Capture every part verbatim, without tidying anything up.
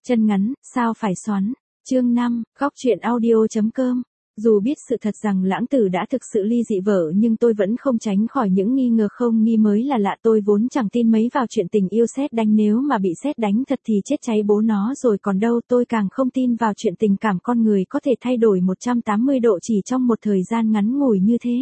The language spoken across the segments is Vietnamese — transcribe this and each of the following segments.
Chân ngắn, sao phải xoắn. Chương năm, góc truyện audio.com. Dù biết sự thật rằng Lãng Tử đã thực sự ly dị vợ nhưng tôi vẫn không tránh khỏi những nghi ngờ không nghi mới là lạ. Tôi vốn chẳng tin mấy vào chuyện tình yêu sét đánh, nếu mà bị sét đánh thật thì chết cháy bố nó rồi còn đâu. Tôi càng không tin vào chuyện tình cảm con người có thể thay đổi một trăm tám mươi độ chỉ trong một thời gian ngắn ngủi như thế.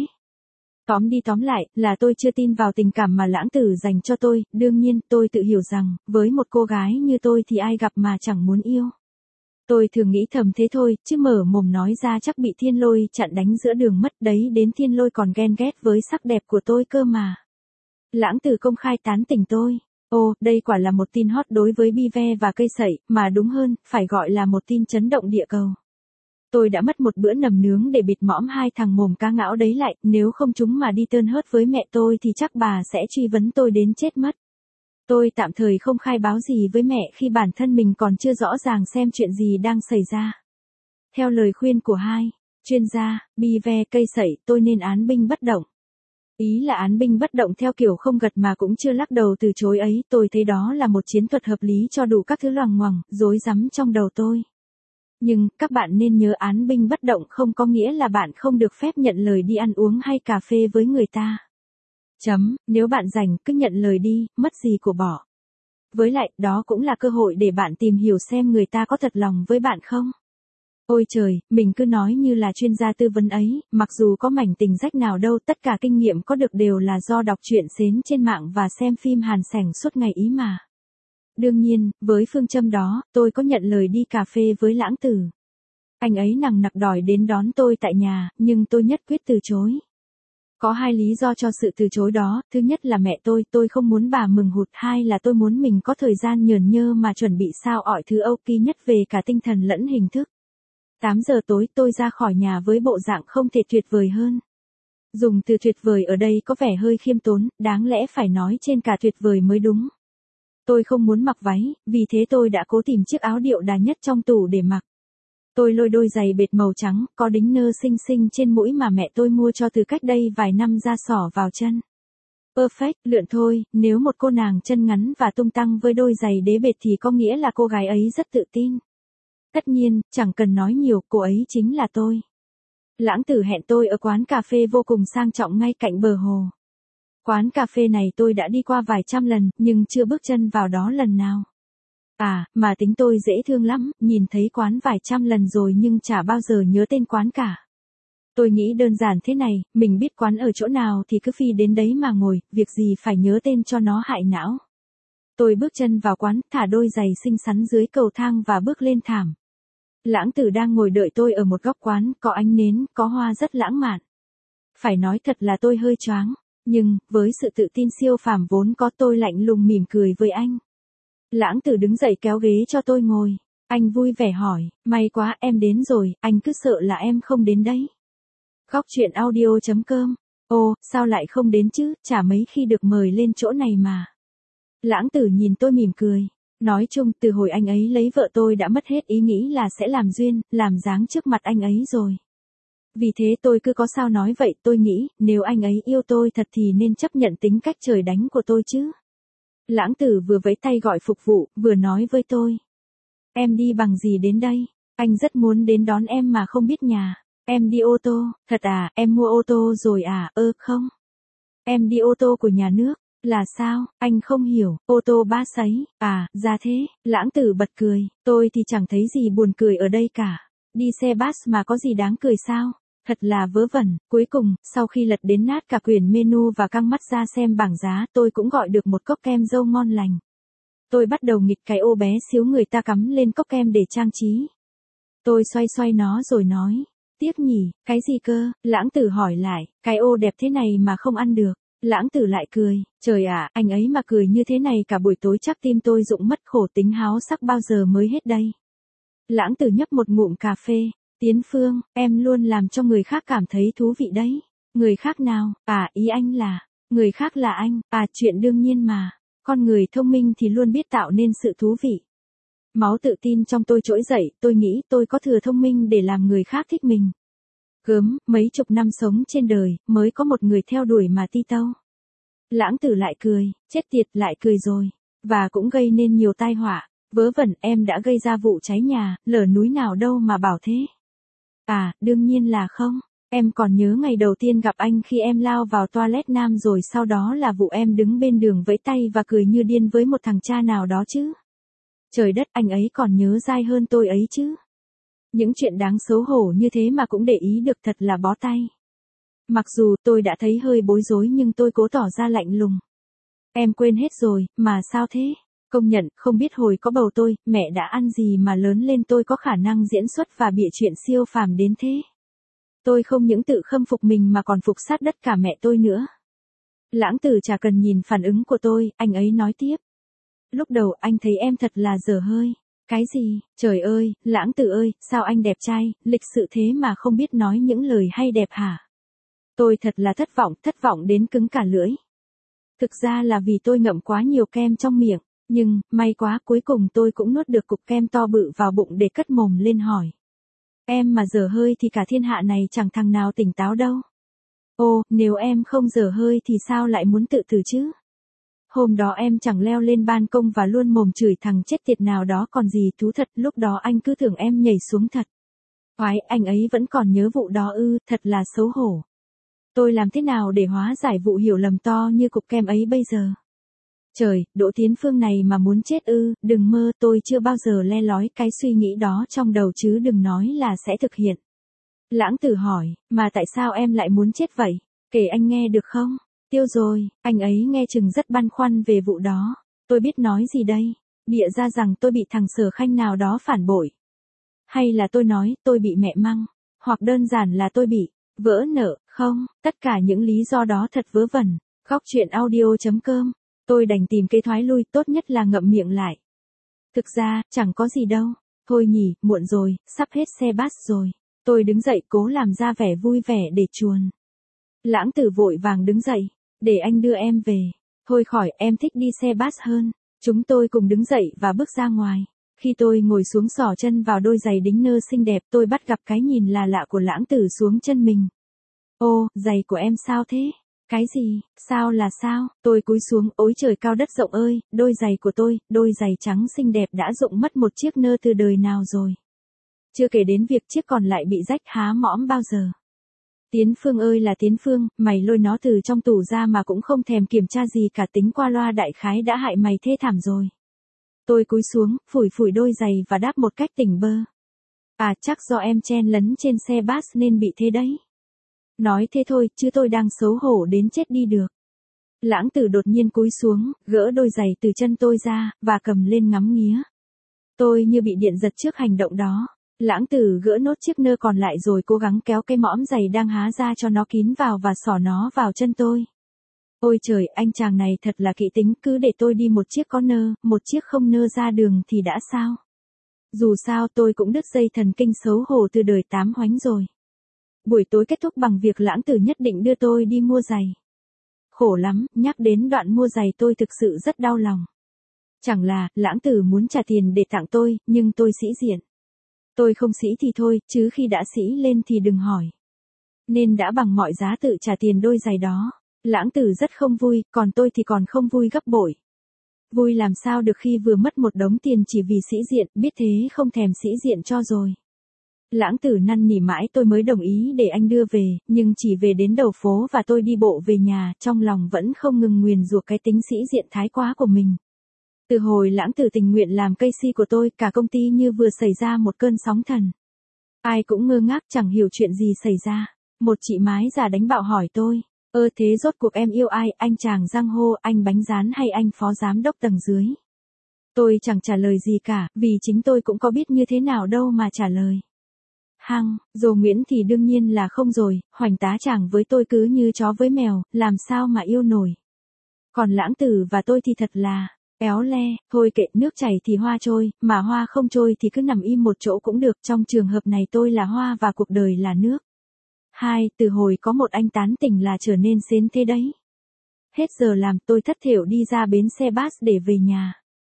Tóm đi tóm lại, là tôi chưa tin vào tình cảm mà Lãng Tử dành cho tôi. Đương nhiên, tôi tự hiểu rằng, với một cô gái như tôi thì ai gặp mà chẳng muốn yêu. Tôi thường nghĩ thầm thế thôi, chứ mở mồm nói ra chắc bị Thiên Lôi chặn đánh giữa đường mất đấy, đến Thiên Lôi còn ghen ghét với sắc đẹp của tôi cơ mà. Lãng Tử công khai tán tỉnh tôi. Ồ, đây quả là một tin hot đối với Bi Ve và cây sậy, mà đúng hơn, phải gọi là một tin chấn động địa cầu. Tôi đã mất một bữa nằm nướng để bịt mõm hai thằng mồm cá ngão đấy lại, nếu không chúng mà đi tơn hớt với mẹ tôi thì chắc bà sẽ truy vấn tôi đến chết mất. Tôi tạm thời không khai báo gì với mẹ khi bản thân mình còn chưa rõ ràng xem chuyện gì đang xảy ra. Theo lời khuyên của hai chuyên gia, Bi Ve, cây sậy, tôi nên án binh bất động. Ý là án binh bất động theo kiểu không gật mà cũng chưa lắc đầu từ chối ấy, tôi thấy đó là một chiến thuật hợp lý cho đủ các thứ loằng ngoằng, rối rắm trong đầu tôi. Nhưng, các bạn nên nhớ án binh bất động không có nghĩa là bạn không được phép nhận lời đi ăn uống hay cà phê với người ta. Chấm, nếu bạn rảnh cứ nhận lời đi, mất gì của bỏ. Với lại, đó cũng là cơ hội để bạn tìm hiểu xem người ta có thật lòng với bạn không. Ôi trời, mình cứ nói như là chuyên gia tư vấn ấy, mặc dù có mảnh tình rách nào đâu, tất cả kinh nghiệm có được đều là do đọc truyện xến trên mạng và xem phim hàn sảnh suốt ngày ý mà. Đương nhiên, với phương châm đó, tôi có nhận lời đi cà phê với Lãng Tử. Anh ấy nằng nặc đòi đến đón tôi tại nhà, nhưng tôi nhất quyết từ chối. Có hai lý do cho sự từ chối đó, thứ nhất là mẹ tôi, tôi không muốn bà mừng hụt, hai là tôi muốn mình có thời gian nhờn nhơ mà chuẩn bị sao ỏi thứ ok nhất về cả tinh thần lẫn hình thức. tám giờ tối tôi ra khỏi nhà với bộ dạng không thể tuyệt vời hơn. Dùng từ tuyệt vời ở đây có vẻ hơi khiêm tốn, đáng lẽ phải nói trên cả tuyệt vời mới đúng. Tôi không muốn mặc váy, vì thế tôi đã cố tìm chiếc áo điệu đà nhất trong tủ để mặc. Tôi lôi đôi giày bệt màu trắng, có đính nơ xinh xinh trên mũi mà mẹ tôi mua cho từ cách đây vài năm ra xỏ vào chân. Perfect, lượn thôi, nếu một cô nàng chân ngắn và tung tăng với đôi giày đế bệt thì có nghĩa là cô gái ấy rất tự tin. Tất nhiên, chẳng cần nói nhiều, cô ấy chính là tôi. Lãng Tử hẹn tôi ở quán cà phê vô cùng sang trọng ngay cạnh bờ hồ. Quán cà phê này tôi đã đi qua vài trăm lần, nhưng chưa bước chân vào đó lần nào. À, mà tính tôi dễ thương lắm, nhìn thấy quán vài trăm lần rồi nhưng chả bao giờ nhớ tên quán cả. Tôi nghĩ đơn giản thế này, mình biết quán ở chỗ nào thì cứ phi đến đấy mà ngồi, việc gì phải nhớ tên cho nó hại não. Tôi bước chân vào quán, thả đôi giày xinh xắn dưới cầu thang và bước lên thảm. Lãng Tử đang ngồi đợi tôi ở một góc quán, có ánh nến, có hoa rất lãng mạn. Phải nói thật là tôi hơi choáng, nhưng, với sự tự tin siêu phàm vốn có, tôi lạnh lùng mỉm cười với anh. Lãng Tử đứng dậy kéo ghế cho tôi ngồi. Anh vui vẻ hỏi, may quá em đến rồi, anh cứ sợ là em không đến đấy. Góc truyện audio.com. Ồ, sao lại không đến chứ, chả mấy khi được mời lên chỗ này mà. Lãng Tử nhìn tôi mỉm cười. Nói chung, từ hồi anh ấy lấy vợ tôi đã mất hết ý nghĩ là sẽ làm duyên, làm dáng trước mặt anh ấy rồi. Vì thế tôi cứ có sao nói vậy, tôi nghĩ, nếu anh ấy yêu tôi thật thì nên chấp nhận tính cách trời đánh của tôi chứ. Lãng Tử vừa vẫy tay gọi phục vụ, vừa nói với tôi. Em đi bằng gì đến đây? Anh rất muốn đến đón em mà không biết nhà. Em đi ô tô, thật à, em mua ô tô rồi à, ơ không. Em đi ô tô của nhà nước, là sao, anh không hiểu, ô tô ba sấy, à, ra thế, Lãng Tử bật cười, tôi thì chẳng thấy gì buồn cười ở đây cả. Đi xe bus mà có gì đáng cười sao? Thật là vớ vẩn. Cuối cùng, sau khi lật đến nát cả quyển menu và căng mắt ra xem bảng giá, tôi cũng gọi được một cốc kem dâu ngon lành. Tôi bắt đầu nghịch cái ô bé xíu người ta cắm lên cốc kem để trang trí. Tôi xoay xoay nó rồi nói, tiếc nhỉ, cái gì cơ? Lãng Tử hỏi lại, cái ô đẹp thế này mà không ăn được. Lãng Tử lại cười, trời ạ, anh ấy mà cười như thế này cả buổi tối chắc tim tôi rụng mất, khổ tính háo sắc bao giờ mới hết đây. Lãng Tử nhấp một ngụm cà phê. Tiến Phương, em luôn làm cho người khác cảm thấy thú vị đấy. Người khác nào? À, ý anh là, người khác là anh, à, chuyện đương nhiên mà. Con người thông minh thì luôn biết tạo nên sự thú vị. Máu tự tin trong tôi trỗi dậy, tôi nghĩ tôi có thừa thông minh để làm người khác thích mình. Gớm, mấy chục năm sống trên đời, mới có một người theo đuổi mà ti tâu. Lãng Tử lại cười, chết tiệt lại cười rồi. Và cũng gây nên nhiều tai họa. Vớ vẩn, em đã gây ra vụ cháy nhà, lở núi nào đâu mà bảo thế. À, đương nhiên là không. Em còn nhớ ngày đầu tiên gặp anh khi em lao vào toilet nam rồi sau đó là vụ em đứng bên đường vẫy tay và cười như điên với một thằng cha nào đó chứ. Trời đất, anh ấy còn nhớ dai hơn tôi ấy chứ. Những chuyện đáng xấu hổ như thế mà cũng để ý được, thật là bó tay. Mặc dù tôi đã thấy hơi bối rối nhưng tôi cố tỏ ra lạnh lùng. Em quên hết rồi, mà sao thế? Công nhận, không biết hồi có bầu tôi, mẹ đã ăn gì mà lớn lên tôi có khả năng diễn xuất và bịa chuyện siêu phàm đến thế. Tôi không những tự khâm phục mình mà còn phục sát đất cả mẹ tôi nữa. Lãng Tử chả cần nhìn phản ứng của tôi, anh ấy nói tiếp. Lúc đầu anh thấy em thật là dở hơi. Cái gì? Trời ơi, Lãng Tử ơi, sao anh đẹp trai, lịch sự thế mà không biết nói những lời hay đẹp hả? Tôi thật là thất vọng, thất vọng đến cứng cả lưỡi. Thực ra là vì tôi ngậm quá nhiều kem trong miệng, nhưng, may quá cuối cùng tôi cũng nuốt được cục kem to bự vào bụng để cất mồm lên hỏi. Em mà dở hơi thì cả thiên hạ này chẳng thằng nào tỉnh táo đâu. Ô, nếu em không dở hơi thì sao lại muốn tự tử chứ? Hôm đó em chẳng leo lên ban công và luôn mồm chửi thằng chết tiệt nào đó còn gì thú thật, lúc đó anh cứ tưởng em nhảy xuống thật. Oái, anh ấy vẫn còn nhớ vụ đó ư, thật là xấu hổ. Tôi làm thế nào để hóa giải vụ hiểu lầm to như cục kem ấy bây giờ? Trời, Đỗ Tiến Phương này mà muốn chết ư, đừng mơ, tôi chưa bao giờ le lói cái suy nghĩ đó trong đầu chứ đừng nói là sẽ thực hiện. Lãng Tử hỏi, mà tại sao em lại muốn chết vậy? Kể anh nghe được không? Tiêu rồi, anh ấy nghe chừng rất băn khoăn về vụ đó. Tôi biết nói gì đây? Bịa ra rằng tôi bị thằng Sở Khanh nào đó phản bội. Hay là tôi nói tôi bị mẹ măng? Hoặc đơn giản là tôi bị vỡ nợ, không, tất cả những lý do đó thật vớ vẩn. Góc truyện audio chấm com. Tôi đành tìm cái thoái lui, tốt nhất là ngậm miệng lại. Thực ra, chẳng có gì đâu. Thôi nhỉ, muộn rồi, sắp hết xe bus rồi. Tôi đứng dậy cố làm ra vẻ vui vẻ để chuồn. Lãng Tử vội vàng đứng dậy. Để anh đưa em về. Thôi khỏi, em thích đi xe bus hơn. Chúng tôi cùng đứng dậy và bước ra ngoài. Khi tôi ngồi xuống xỏ chân vào đôi giày đính nơ xinh đẹp, tôi bắt gặp cái nhìn là lạ của Lãng Tử xuống chân mình. Ô, giày của em sao thế? Cái gì? Sao là sao? Tôi cúi xuống, ôi trời cao đất rộng ơi, đôi giày của tôi, đôi giày trắng xinh đẹp đã rụng mất một chiếc nơ từ đời nào rồi. Chưa kể đến việc chiếc còn lại bị rách há mõm bao giờ. Tiến Phương ơi là Tiến Phương, mày lôi nó từ trong tủ ra mà cũng không thèm kiểm tra gì cả, tính qua loa đại khái đã hại mày thê thảm rồi. Tôi cúi xuống, phủi phủi đôi giày và đáp một cách tỉnh bơ. À, chắc do em chen lấn trên xe bus nên bị thế đấy. Nói thế thôi, chứ tôi đang xấu hổ đến chết đi được. Lãng Tử đột nhiên cúi xuống, gỡ đôi giày từ chân tôi ra, và cầm lên ngắm nghía. Tôi như bị điện giật trước hành động đó. Lãng Tử gỡ nốt chiếc nơ còn lại rồi cố gắng kéo cái mõm giày đang há ra cho nó kín vào và xỏ nó vào chân tôi. Ôi trời, anh chàng này thật là kỹ tính, cứ để tôi đi một chiếc có nơ, một chiếc không nơ ra đường thì đã sao. Dù sao tôi cũng đứt dây thần kinh xấu hổ từ đời tám hoánh rồi. Buổi tối kết thúc bằng việc Lãng Tử nhất định đưa tôi đi mua giày. Khổ lắm, nhắc đến đoạn mua giày tôi thực sự rất đau lòng. Chẳng là, Lãng Tử muốn trả tiền để tặng tôi, nhưng tôi sĩ diện. Tôi không sĩ thì thôi, chứ khi đã sĩ lên thì đừng hỏi. Nên đã bằng mọi giá tự trả tiền đôi giày đó. Lãng Tử rất không vui, còn tôi thì còn không vui gấp bội. Vui làm sao được khi vừa mất một đống tiền chỉ vì sĩ diện, biết thế không thèm sĩ diện cho rồi. Lãng Tử năn nỉ mãi tôi mới đồng ý để anh đưa về, nhưng chỉ về đến đầu phố và tôi đi bộ về nhà, trong lòng vẫn không ngừng nguyền rủa cái tính sĩ diện thái quá của mình. Từ hồi Lãng Tử tình nguyện làm cây si của tôi, cả công ty như vừa xảy ra một cơn sóng thần. Ai cũng ngơ ngác chẳng hiểu chuyện gì xảy ra. Một chị mái già đánh bạo hỏi tôi, ơ thế rốt cuộc em yêu ai, anh chàng giang hô, anh bánh rán hay anh phó giám đốc tầng dưới? Tôi chẳng trả lời gì cả, vì chính tôi cũng có biết như thế nào đâu mà trả lời. Hăng, Dồ Nguyễn thì đương nhiên là không rồi, Hoành tá chàng với tôi cứ như chó với mèo, làm sao mà yêu nổi. Còn Lãng Tử và tôi thì thật là éo le, thôi kệ, nước chảy thì hoa trôi, mà hoa không trôi thì cứ nằm im một chỗ cũng được, trong trường hợp này tôi là hoa và cuộc đời là nước. Hai, từ hồi có một anh tán tỉnh là trở nên xến thế đấy. Hết giờ làm tôi thất thểu đi ra bến xe bus để về nhà.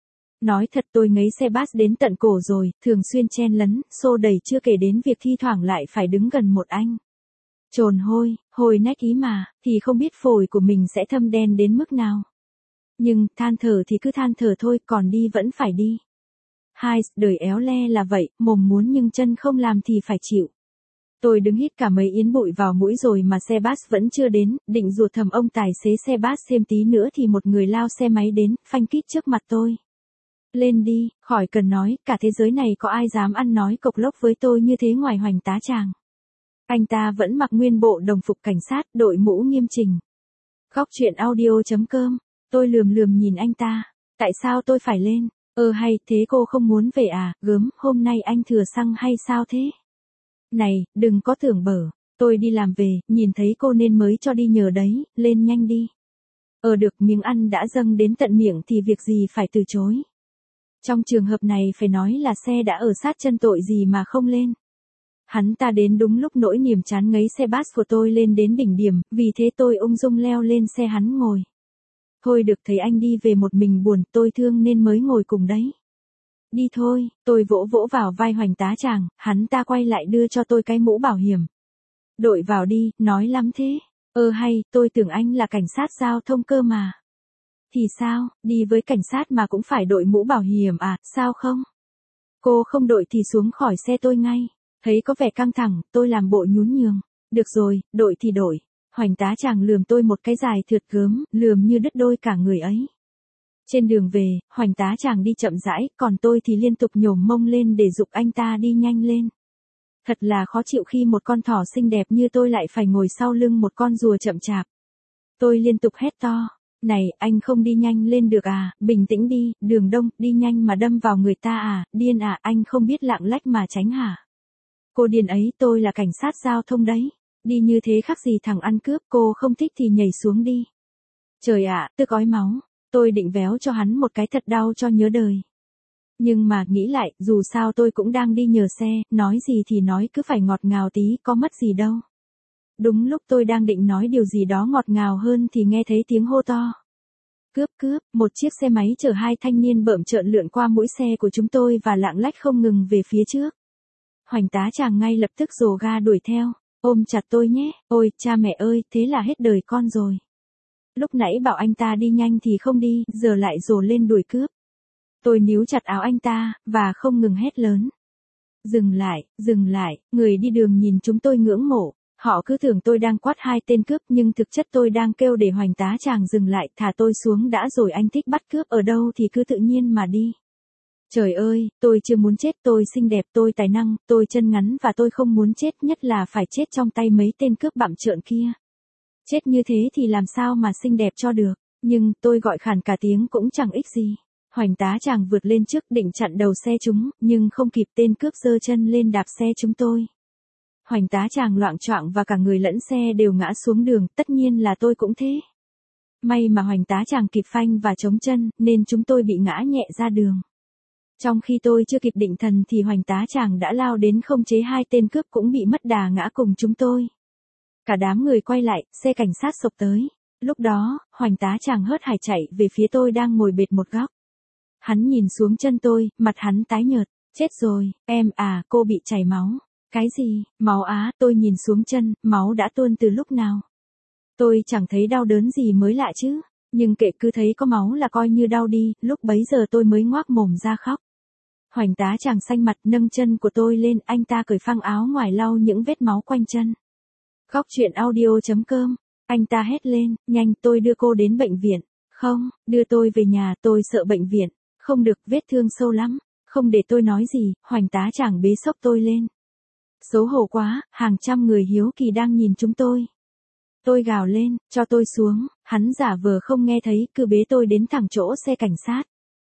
Nói thật tôi ngấy xe bus đến tận cổ rồi, thường xuyên chen lấn, xô đẩy chưa kể đến việc thi thoảng lại phải đứng gần một anh. Trồn hôi, hồi nách ý mà, thì không biết phổi của mình sẽ thâm đen đến mức nào. Nhưng, than thở thì cứ than thở thôi, còn đi vẫn phải đi. Hai, đời éo le là vậy, mồm muốn nhưng chân không làm thì phải chịu. Tôi đứng hít cả mấy yến bụi vào mũi rồi mà xe bus vẫn chưa đến, định rủa thầm ông tài xế xe bus thêm tí nữa thì một người lao xe máy đến, phanh kít trước mặt tôi. Lên đi, khỏi cần nói, cả thế giới này có ai dám ăn nói cộc lốc với tôi như thế ngoài Hoành Tá Tràng. Anh ta vẫn mặc nguyên bộ đồng phục cảnh sát, đội mũ nghiêm chỉnh. Góc truyện audio.com, tôi lườm lườm nhìn anh ta, tại sao tôi phải lên, ơ hay thế cô không muốn về à, gớm, hôm nay anh thừa xăng hay sao thế? Này, đừng có tưởng bở, tôi đi làm về, nhìn thấy cô nên mới cho đi nhờ đấy, lên nhanh đi. Ờ được, miếng ăn đã dâng đến tận miệng thì việc gì phải từ chối. Trong trường hợp này phải nói là xe đã ở sát chân tội gì mà không lên. Hắn ta đến đúng lúc nỗi niềm chán ngấy xe bus của tôi lên đến đỉnh điểm, vì thế tôi ung dung leo lên xe hắn ngồi. Thôi được, thấy anh đi về một mình buồn, tôi thương nên mới ngồi cùng đấy. Đi thôi, tôi vỗ vỗ vào vai Hoành Tá Tràng, hắn ta quay lại đưa cho tôi cái mũ bảo hiểm. Đội vào đi, nói lắm thế. Ơ hay, tôi tưởng anh là cảnh sát giao thông cơ mà. Thì sao, đi với cảnh sát mà cũng phải đội mũ bảo hiểm à, sao không? Cô không đội thì xuống khỏi xe tôi ngay. Thấy có vẻ căng thẳng, tôi làm bộ nhún nhường. Được rồi, đội thì đội. Hoành Tá Tràng lườm tôi một cái dài thượt gớm, lườm như đứt đôi cả người ấy. Trên đường về, Hoành Tá Tràng đi chậm rãi, còn tôi thì liên tục nhổm mông lên để giục anh ta đi nhanh lên. Thật là khó chịu khi một con thỏ xinh đẹp như tôi lại phải ngồi sau lưng một con rùa chậm chạp. Tôi liên tục hét to. Này, anh không đi nhanh lên được à, bình tĩnh đi, đường đông, đi nhanh mà đâm vào người ta à, điên à, anh không biết lạng lách mà tránh hả? Cô điên ấy, tôi là cảnh sát giao thông đấy. Đi như thế khác gì thằng ăn cướp, cô không thích thì nhảy xuống đi. Trời ạ, tức ói máu. Tôi định véo cho hắn một cái thật đau cho nhớ đời. Nhưng mà nghĩ lại, dù sao tôi cũng đang đi nhờ xe, nói gì thì nói cứ phải ngọt ngào tí, có mất gì đâu. Đúng lúc tôi đang định nói điều gì đó ngọt ngào hơn thì nghe thấy tiếng hô to. Cướp cướp, một chiếc xe máy chở hai thanh niên bợm trợn lượn qua mũi xe của chúng tôi và lạng lách không ngừng về phía trước. Hoành Tá Tràng ngay lập tức rồ ga đuổi theo, ôm chặt tôi nhé, ôi, cha mẹ ơi, thế là hết đời con rồi. Lúc nãy bảo anh ta đi nhanh thì không đi, giờ lại rồ lên đuổi cướp. Tôi níu chặt áo anh ta, và không ngừng hét lớn. Dừng lại, dừng lại, người đi đường nhìn chúng tôi ngưỡng mộ. Họ cứ tưởng tôi đang quát hai tên cướp nhưng thực chất tôi đang kêu để Hoành Tá Tràng dừng lại, thả tôi xuống đã rồi, anh thích bắt cướp ở đâu thì cứ tự nhiên mà đi. Trời ơi, tôi chưa muốn chết, tôi xinh đẹp, tôi tài năng, tôi chân ngắn và tôi không muốn chết, nhất là phải chết trong tay mấy tên cướp bặm trợn kia. Chết như thế thì làm sao mà xinh đẹp cho được, nhưng tôi gọi khàn cả tiếng cũng chẳng ích gì. Hoành Tá Tràng vượt lên trước định chặn đầu xe chúng, nhưng không kịp, tên cướp giơ chân lên đạp xe chúng tôi. Hoành Tá Tràng loạng choạng và cả người lẫn xe đều ngã xuống đường, tất nhiên là tôi cũng thế. May mà Hoành Tá Tràng kịp phanh và chống chân, nên chúng tôi bị ngã nhẹ ra đường. Trong khi tôi chưa kịp định thần thì Hoành Tá Tràng đã lao đến khống chế hai tên cướp cũng bị mất đà ngã cùng chúng tôi. Cả đám người quay lại, xe cảnh sát xộc tới. Lúc đó, Hoành Tá Tràng hớt hải chạy về phía tôi đang ngồi bệt một góc. Hắn nhìn xuống chân tôi, mặt hắn tái nhợt. Chết rồi, em à, cô bị chảy máu. Cái gì, máu á, tôi nhìn xuống chân, máu đã tuôn từ lúc nào. Tôi chẳng thấy đau đớn gì mới lạ chứ, nhưng kệ, cứ thấy có máu là coi như đau đi, lúc bấy giờ tôi mới ngoác mồm ra khóc. Hoành Tá Tràng xanh mặt nâng chân của tôi lên, anh ta cởi phăng áo ngoài lau những vết máu quanh chân. Góc truyện audio.com, anh ta hét lên, nhanh, tôi đưa cô đến bệnh viện. Không, đưa tôi về nhà, tôi sợ bệnh viện. Không được, vết thương sâu lắm. Không để tôi nói gì, Hoành Tá Tràng bế xốc tôi lên. Xấu hổ quá, hàng trăm người hiếu kỳ đang nhìn chúng tôi. Tôi gào lên, cho tôi xuống, hắn giả vờ không nghe thấy, cứ bế tôi đến thẳng chỗ xe cảnh sát.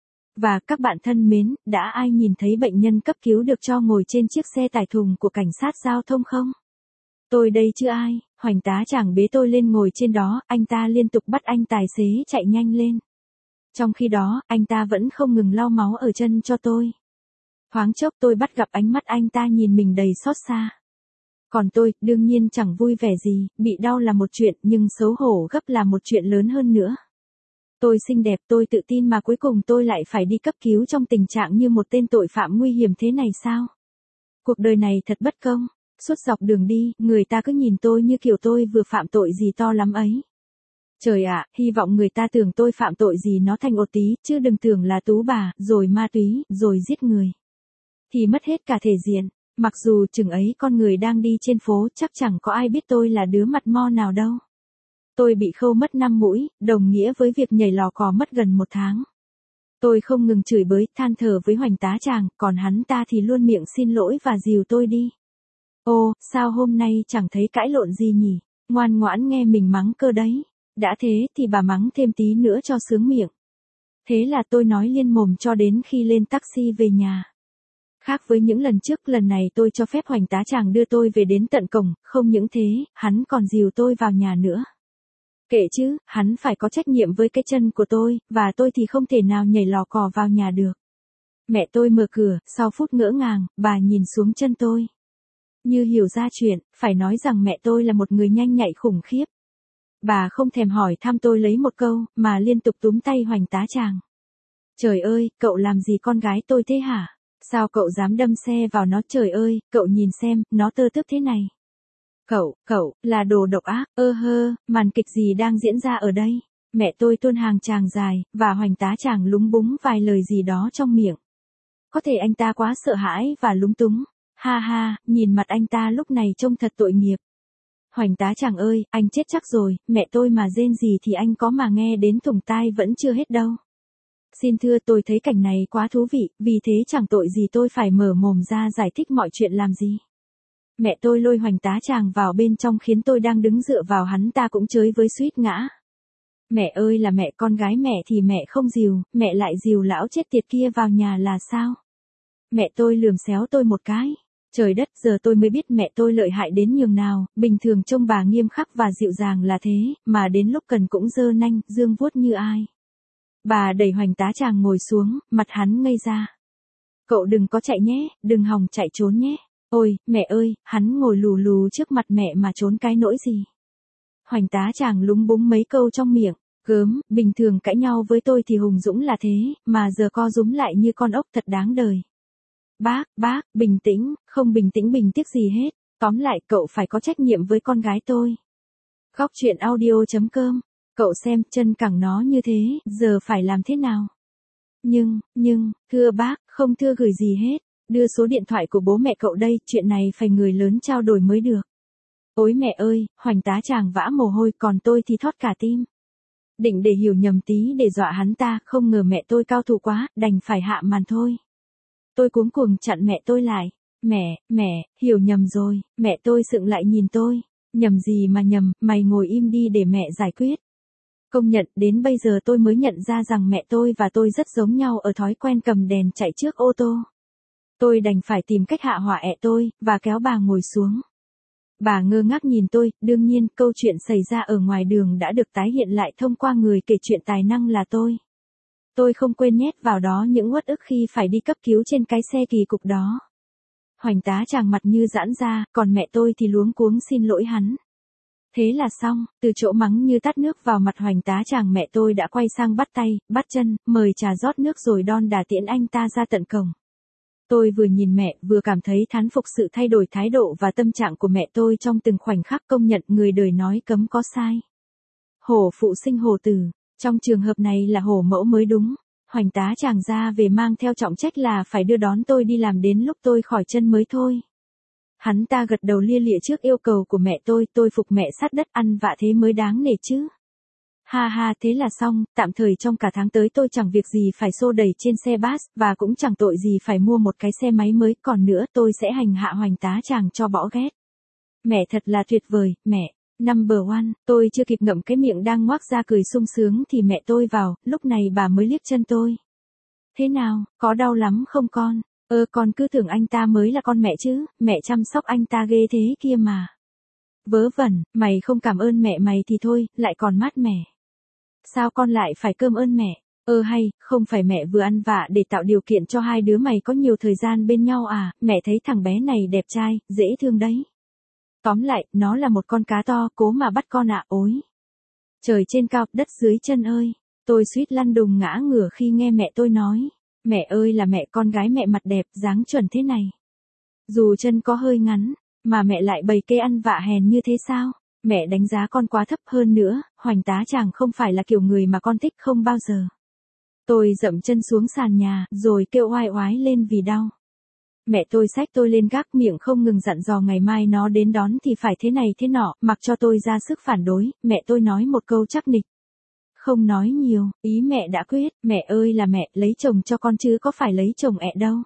Và các bạn thân mến, đã ai nhìn thấy bệnh nhân cấp cứu được cho ngồi trên chiếc xe tải thùng của cảnh sát giao thông không? Tôi đây chứ ai, Hoành Tá Tràng bế tôi lên ngồi trên đó, anh ta liên tục bắt anh tài xế chạy nhanh lên. Trong khi đó, anh ta vẫn không ngừng lau máu ở chân cho tôi. Thoáng chốc tôi bắt gặp ánh mắt anh ta nhìn mình đầy xót xa. Còn tôi, đương nhiên chẳng vui vẻ gì, bị đau là một chuyện nhưng xấu hổ gấp là một chuyện lớn hơn nữa. Tôi xinh đẹp, tôi tự tin mà cuối cùng tôi lại phải đi cấp cứu trong tình trạng như một tên tội phạm nguy hiểm thế này sao? Cuộc đời này thật bất công. Suốt dọc đường đi, người ta cứ nhìn tôi như kiểu tôi vừa phạm tội gì to lắm ấy. Trời ạ, hy vọng người ta tưởng tôi phạm tội gì nó thành ột tí, chứ đừng tưởng là tú bà, rồi ma túy, rồi giết người. Thì mất hết cả thể diện, mặc dù chừng ấy con người đang đi trên phố chắc chẳng có ai biết tôi là đứa mặt mo nào đâu. Tôi bị khâu mất năm mũi, đồng nghĩa với việc nhảy lò cò mất gần một tháng. Tôi không ngừng chửi bới, than thở với Hoành tá tràng, còn hắn ta thì luôn miệng xin lỗi và dìu tôi đi. Ô, sao hôm nay chẳng thấy cãi lộn gì nhỉ? Ngoan ngoãn nghe mình mắng cơ đấy. Đã thế thì bà mắng thêm tí nữa cho sướng miệng. Thế là tôi nói liên mồm cho đến khi lên taxi về nhà. Khác với những lần trước, lần này tôi cho phép Hoành tá tràng đưa tôi về đến tận cổng, không những thế, hắn còn dìu tôi vào nhà nữa. Kệ chứ, hắn phải có trách nhiệm với cái chân của tôi, và tôi thì không thể nào nhảy lò cò vào nhà được. Mẹ tôi mở cửa, sau phút ngỡ ngàng, bà nhìn xuống chân tôi. Như hiểu ra chuyện, phải nói rằng mẹ tôi là một người nhanh nhạy khủng khiếp. Bà không thèm hỏi thăm tôi lấy một câu, mà liên tục túm tay Hoành tá tràng. Trời ơi, cậu làm gì con gái tôi thế hả? Sao cậu dám đâm xe vào nó? Trời ơi, cậu nhìn xem, nó tơ tướp thế này. Cậu, cậu, là đồ độc ác, ơ hơ, màn kịch gì đang diễn ra ở đây? Mẹ tôi tuôn hàng tràng dài, và Hoành tá tràng lúng búng vài lời gì đó trong miệng. Có thể anh ta quá sợ hãi và lúng túng. Ha ha, nhìn mặt anh ta lúc này trông thật tội nghiệp. Hoành tá tràng ơi, anh chết chắc rồi, mẹ tôi mà rên gì thì anh có mà nghe đến thủng tai vẫn chưa hết đâu. Xin thưa, tôi thấy cảnh này quá thú vị, vì thế chẳng tội gì tôi phải mở mồm ra giải thích mọi chuyện làm gì. Mẹ tôi lôi Hoành tá tràng vào bên trong khiến tôi đang đứng dựa vào hắn ta cũng chới với suýt ngã. Mẹ ơi là mẹ, con gái mẹ thì mẹ không dìu, mẹ lại dìu lão chết tiệt kia vào nhà là sao? Mẹ tôi lườm xéo tôi một cái. Trời đất, giờ tôi mới biết mẹ tôi lợi hại đến nhường nào, bình thường trông bà nghiêm khắc và dịu dàng là thế, mà đến lúc cần cũng giơ nanh, dương vuốt như ai. Bà đẩy Hoành tá tràng ngồi xuống, mặt hắn ngây ra. Cậu đừng có chạy nhé, đừng hòng chạy trốn nhé. Ôi, mẹ ơi, hắn ngồi lù lù trước mặt mẹ mà trốn cái nỗi gì. Hoành tá tràng lúng búng mấy câu trong miệng. Gớm, bình thường cãi nhau với tôi thì hùng dũng là thế, mà giờ co rúm lại như con ốc thật đáng đời. Bác, bác, bình tĩnh, không bình tĩnh bình tiếc gì hết. Tóm lại, cậu phải có trách nhiệm với con gái tôi. Góc truyện audio chấm com. Cậu xem, chân cẳng nó như thế, giờ phải làm thế nào? Nhưng, nhưng, thưa bác, không thưa gửi gì hết. Đưa số điện thoại của bố mẹ cậu đây, chuyện này phải người lớn trao đổi mới được. Ôi mẹ ơi, Hoành tá tràng vã mồ hôi, còn tôi thì thót cả tim. Định để hiểu nhầm tí để dọa hắn ta, không ngờ mẹ tôi cao thủ quá, đành phải hạ màn thôi. Tôi cuống cuồng chặn mẹ tôi lại. Mẹ, mẹ, hiểu nhầm rồi. Mẹ tôi sững lại nhìn tôi. Nhầm gì mà nhầm, mày ngồi im đi để mẹ giải quyết. Công nhận, đến bây giờ tôi mới nhận ra rằng mẹ tôi và tôi rất giống nhau ở thói quen cầm đèn chạy trước ô tô. Tôi đành phải tìm cách hạ họa ẹ tôi, và kéo bà ngồi xuống. Bà ngơ ngác nhìn tôi, đương nhiên câu chuyện xảy ra ở ngoài đường đã được tái hiện lại thông qua người kể chuyện tài năng là tôi. Tôi không quên nhét vào đó những uất ức khi phải đi cấp cứu trên cái xe kỳ cục đó. Hoành tá tràng mặt như giãn ra, còn mẹ tôi thì luống cuống xin lỗi hắn. Thế là xong, từ chỗ mắng như tát nước vào mặt Hoành tá tràng, mẹ tôi đã quay sang bắt tay, bắt chân, mời trà rót nước rồi đon đà tiễn anh ta ra tận cổng. Tôi vừa nhìn mẹ, vừa cảm thấy thán phục sự thay đổi thái độ và tâm trạng của mẹ tôi trong từng khoảnh khắc. Công nhận người đời nói cấm có sai. Hổ phụ sinh hổ tử, trong trường hợp này là hổ mẫu mới đúng. Hoành tá tràng ra về mang theo trọng trách là phải đưa đón tôi đi làm đến lúc tôi khỏi chân mới thôi. Hắn ta gật đầu lia lịa trước yêu cầu của mẹ tôi, tôi phục mẹ sát đất, ăn vạ thế mới đáng nể chứ. Ha ha, thế là xong, tạm thời trong cả tháng tới tôi chẳng việc gì phải xô đẩy trên xe bus, và cũng chẳng tội gì phải mua một cái xe máy mới, còn nữa tôi sẽ hành hạ Hoành tá tràng cho bỏ ghét. Mẹ thật là tuyệt vời, mẹ. Number one, tôi chưa kịp ngậm cái miệng đang ngoác ra cười sung sướng thì mẹ tôi vào, lúc này bà mới liếc chân tôi. Thế nào, có đau lắm không con? Ơ con cứ tưởng anh ta mới là con mẹ chứ, mẹ chăm sóc anh ta ghê thế kia mà. Vớ vẩn, mày không cảm ơn mẹ mày thì thôi, lại còn mát mẻ. Sao con lại phải cơm ơn mẹ? Ơ hay, không phải mẹ vừa ăn vạ để tạo điều kiện cho hai đứa mày có nhiều thời gian bên nhau à, mẹ thấy thằng bé này đẹp trai, dễ thương đấy. Tóm lại, nó là một con cá to, cố mà bắt con ạ. Ối. Trời trên cao, đất dưới chân ơi. Tôi suýt lăn đùng ngã ngửa khi nghe mẹ tôi nói. Mẹ ơi là mẹ, con gái mẹ mặt đẹp, dáng chuẩn thế này. Dù chân có hơi ngắn, mà mẹ lại bày kê ăn vạ hèn như thế sao? Mẹ đánh giá con quá thấp, hơn nữa, Hoành tá chàng không phải là kiểu người mà con thích, không bao giờ. Tôi dậm chân xuống sàn nhà, rồi kêu oai oái lên vì đau. Mẹ tôi xách tôi lên gác, miệng không ngừng dặn dò ngày mai nó đến đón thì phải thế này thế nọ, mặc cho tôi ra sức phản đối, mẹ tôi nói một câu chắc nịch. Không nói nhiều, ý mẹ đã quyết, mẹ ơi là mẹ, lấy chồng cho con chứ có phải lấy chồng ẹ đâu.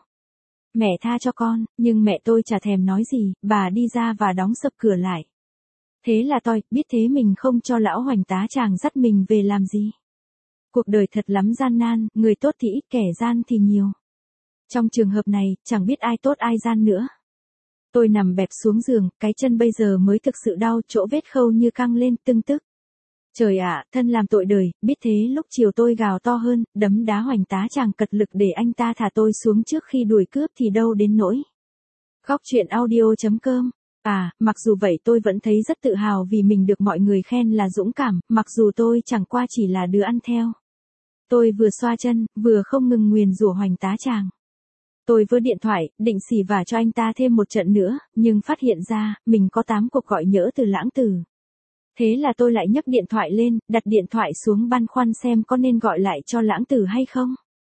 Mẹ tha cho con, nhưng mẹ tôi chả thèm nói gì, bà đi ra và đóng sập cửa lại. Thế là tôi, biết thế mình không cho lão Hoành tá chàng dắt mình về làm gì. Cuộc đời thật lắm gian nan, người tốt thì ít kẻ gian thì nhiều. Trong trường hợp này, chẳng biết ai tốt ai gian nữa. Tôi nằm bẹp xuống giường, cái chân bây giờ mới thực sự đau, chỗ vết khâu như căng lên, tưng tức. Trời ạ, thân làm tội đời, biết thế lúc chiều tôi gào to hơn, đấm đá Hoành tá chàng cật lực để anh ta thả tôi xuống trước khi đuổi cướp thì đâu đến nỗi. Góc truyện audio chấm com. À, mặc dù vậy tôi vẫn thấy rất tự hào vì mình được mọi người khen là dũng cảm, mặc dù tôi chẳng qua chỉ là đứa ăn theo. Tôi vừa xoa chân, vừa không ngừng nguyền rủa Hoành tá chàng. Tôi vơ điện thoại, định xì vả cho anh ta thêm một trận nữa, nhưng phát hiện ra, mình có tám cuộc gọi nhỡ từ Lãng Tử. Thế là tôi lại nhấc điện thoại lên, đặt điện thoại xuống băn khoăn xem có nên gọi lại cho Lãng Tử hay không.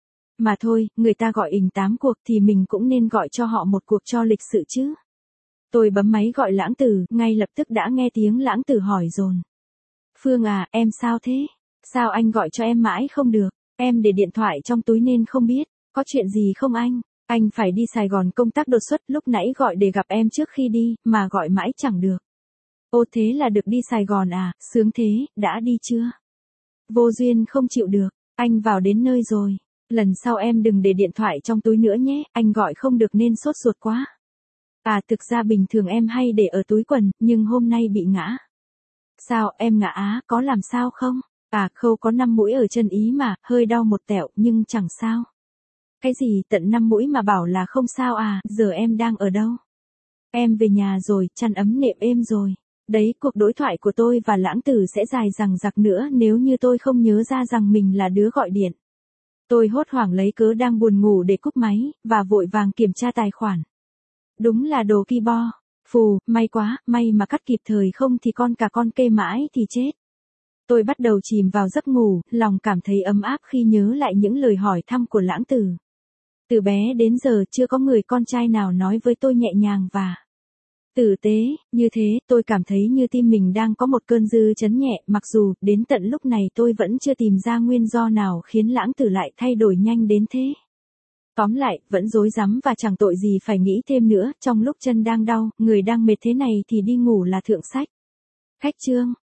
Mà thôi, người ta gọi ình tám cuộc thì mình cũng nên gọi cho họ một cuộc cho lịch sự chứ. Tôi bấm máy gọi Lãng Tử, ngay lập tức đã nghe tiếng Lãng Tử hỏi dồn. Phương à, em sao thế? Sao anh gọi cho em mãi không được? Em để điện thoại trong túi nên không biết. Có chuyện gì không anh? Anh phải đi Sài Gòn công tác đột xuất, lúc nãy gọi để gặp em trước khi đi, mà gọi mãi chẳng được. Ô thế là được đi Sài Gòn à, sướng thế, đã đi chưa? Vô duyên không chịu được, anh vào đến nơi rồi. Lần sau em đừng để điện thoại trong túi nữa nhé, anh gọi không được nên sốt ruột quá. À thực ra bình thường em hay để ở túi quần, nhưng hôm nay bị ngã. Sao, em ngã á, có làm sao không? À khâu có năm mũi ở chân ý mà, hơi đau một tẹo, nhưng chẳng sao. Cái gì tận năm mũi mà bảo là không sao à, giờ em đang ở đâu? Em về nhà rồi, chăn ấm nệm êm rồi. Đấy, cuộc đối thoại của tôi và Lãng Tử sẽ dài dằng dặc nữa nếu như tôi không nhớ ra rằng mình là đứa gọi điện. Tôi hốt hoảng lấy cớ đang buồn ngủ để cúp máy, và vội vàng kiểm tra tài khoản. Đúng là đồ ki bo. Phù, may quá, may mà cắt kịp thời không thì con cả con kê mãi thì chết. Tôi bắt đầu chìm vào giấc ngủ, lòng cảm thấy ấm áp khi nhớ lại những lời hỏi thăm của Lãng Tử. Từ bé đến giờ chưa có người con trai nào nói với tôi nhẹ nhàng và tử tế, như thế, tôi cảm thấy như tim mình đang có một cơn dư chấn nhẹ, mặc dù, đến tận lúc này tôi vẫn chưa tìm ra nguyên do nào khiến Lãng Tử lại thay đổi nhanh đến thế. Tóm lại, vẫn rối rắm và chẳng tội gì phải nghĩ thêm nữa, trong lúc chân đang đau, người đang mệt thế này thì đi ngủ là thượng sách. Khách chương.